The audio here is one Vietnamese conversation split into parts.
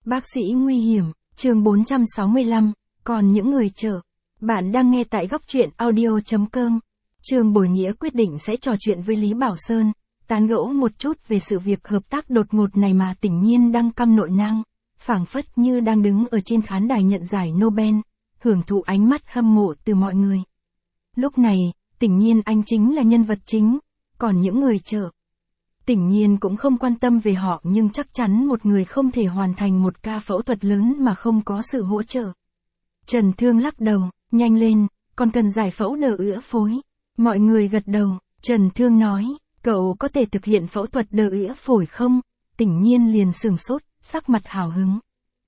Bác sĩ nguy hiểm, chương 465, còn những người chờ. Bạn đang nghe tại góc truyện audio.com. Trương Bồi Nghĩa quyết định sẽ trò chuyện với Lý Bảo Sơn, tán gẫu một chút về sự việc hợp tác đột ngột này mà Tỉnh Nhiên đang căm nội nang, phảng phất như đang đứng ở trên khán đài nhận giải Nobel, hưởng thụ ánh mắt hâm mộ từ mọi người. Lúc này, Tỉnh Nhiên anh chính là nhân vật chính, còn những người chờ. Tỉnh Nhiên cũng không quan tâm về họ, nhưng chắc chắn một người không thể hoàn thành một ca phẫu thuật lớn mà không có sự hỗ trợ. Trần Thương lắc đầu, nhanh lên, còn cần giải phẫu đờ ữa phối. Mọi người gật đầu, Trần Thương nói, cậu có thể thực hiện phẫu thuật đờ ữa phổi không? Tỉnh Nhiên liền sửng sốt, sắc mặt hào hứng.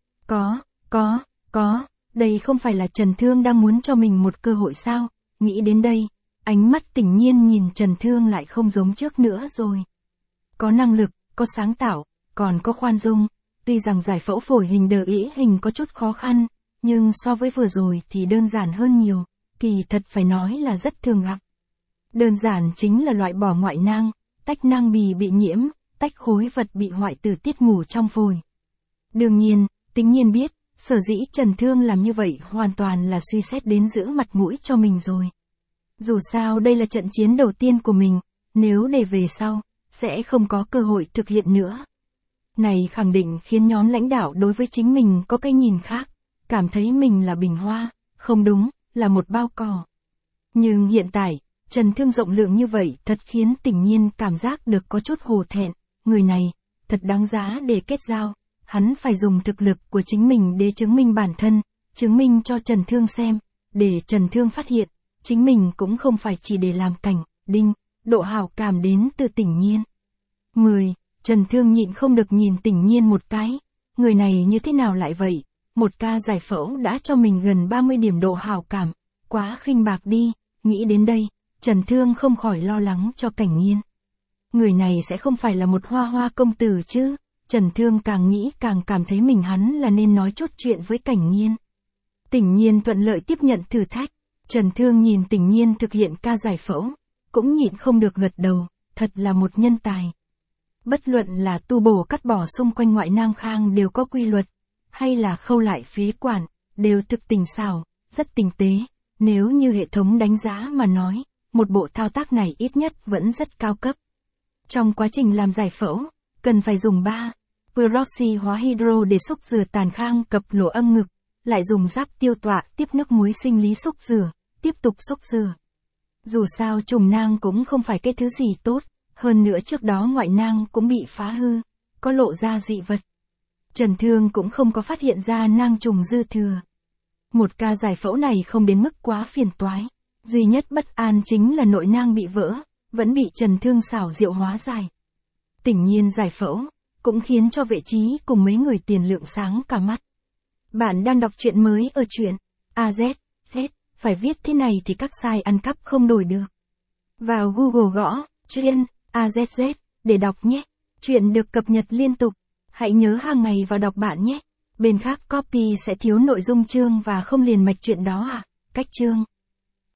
Có, đây không phải là Trần Thương đang muốn cho mình một cơ hội sao? Nghĩ đến đây, ánh mắt Tỉnh Nhiên nhìn Trần Thương lại không giống trước nữa rồi. Có năng lực, có sáng tạo, còn có khoan dung. Tuy rằng giải phẫu phổi hình đờ ĩ hình có chút khó khăn, nhưng so với vừa rồi thì đơn giản hơn nhiều, kỳ thật phải nói là rất thường gặp. Đơn giản chính là loại bỏ ngoại nang, tách nang bì bị nhiễm, tách khối vật bị hoại tử tiết ngủ trong phổi. Đương nhiên, Tỉnh Nhiên biết, sở dĩ Trần Thương làm như vậy hoàn toàn là suy xét đến giữ mặt mũi cho mình rồi. Dù sao đây là trận chiến đầu tiên của mình, nếu để về sau, sẽ không có cơ hội thực hiện nữa. Này khẳng định khiến nhóm lãnh đạo đối với chính mình có cái nhìn khác, cảm thấy mình là bình hoa, không đúng, là một bao cỏ. Nhưng hiện tại, Trần Thương rộng lượng như vậy thật khiến Tỉnh Nhiên cảm giác được có chút hổ thẹn, người này, thật đáng giá để kết giao, hắn phải dùng thực lực của chính mình để chứng minh bản thân, chứng minh cho Trần Thương xem, để Trần Thương phát hiện, chính mình cũng không phải chỉ để làm cảnh, đinh. Độ hảo cảm đến từ Tỉnh Nhiên. 10. Trần Thương nhịn không được nhìn Tỉnh Nhiên một cái. Người này như thế nào lại vậy? Một ca giải phẫu đã cho mình gần 30 điểm độ hảo cảm. Quá khinh bạc đi. Nghĩ đến đây, Trần Thương không khỏi lo lắng cho Cảnh Nhiên. Người này sẽ không phải là một hoa hoa công tử chứ? Trần Thương càng nghĩ càng cảm thấy mình hắn là nên nói chút chuyện với Cảnh Nhiên. Tỉnh Nhiên thuận lợi tiếp nhận thử thách. Trần Thương nhìn Tỉnh Nhiên thực hiện ca giải phẫu, cũng nhịn không được gật đầu, thật là một nhân tài. Bất luận là tu bổ cắt bỏ xung quanh ngoại nang khang đều có quy luật, hay là khâu lại phế quản, đều thực tình xảo, rất tinh tế. Nếu như hệ thống đánh giá mà nói, một bộ thao tác này ít nhất vẫn rất cao cấp. Trong quá trình làm giải phẫu, cần phải dùng 3 peroxy hóa hydro để xúc rửa tàn khang cập lỗ âm ngực, lại dùng giáp tiêu tọa tiếp nước muối sinh lý xúc rửa, tiếp tục xúc rửa. Dù sao trùng nang cũng không phải cái thứ gì tốt, hơn nữa trước đó ngoại nang cũng bị phá hư, có lộ ra dị vật. Trần Thương cũng không có phát hiện ra nang trùng dư thừa. Một ca giải phẫu này không đến mức quá phiền toái, duy nhất bất an chính là nội nang bị vỡ, vẫn bị Trần Thương xảo diệu hóa giải. Tỉnh Nhiên giải phẫu, cũng khiến cho Vệ Chí cùng mấy người tiền lượng sáng cả mắt. Bạn đang đọc truyện mới ở truyện AZZ. Phải viết thế này thì các sai ăn cắp không đổi được. Vào Google gõ, truyện AZZ, để đọc nhé. Truyện được cập nhật liên tục. Hãy nhớ hàng ngày vào đọc bạn nhé. Bên khác copy sẽ thiếu nội dung chương và không liền mạch truyện đó à? Cách chương.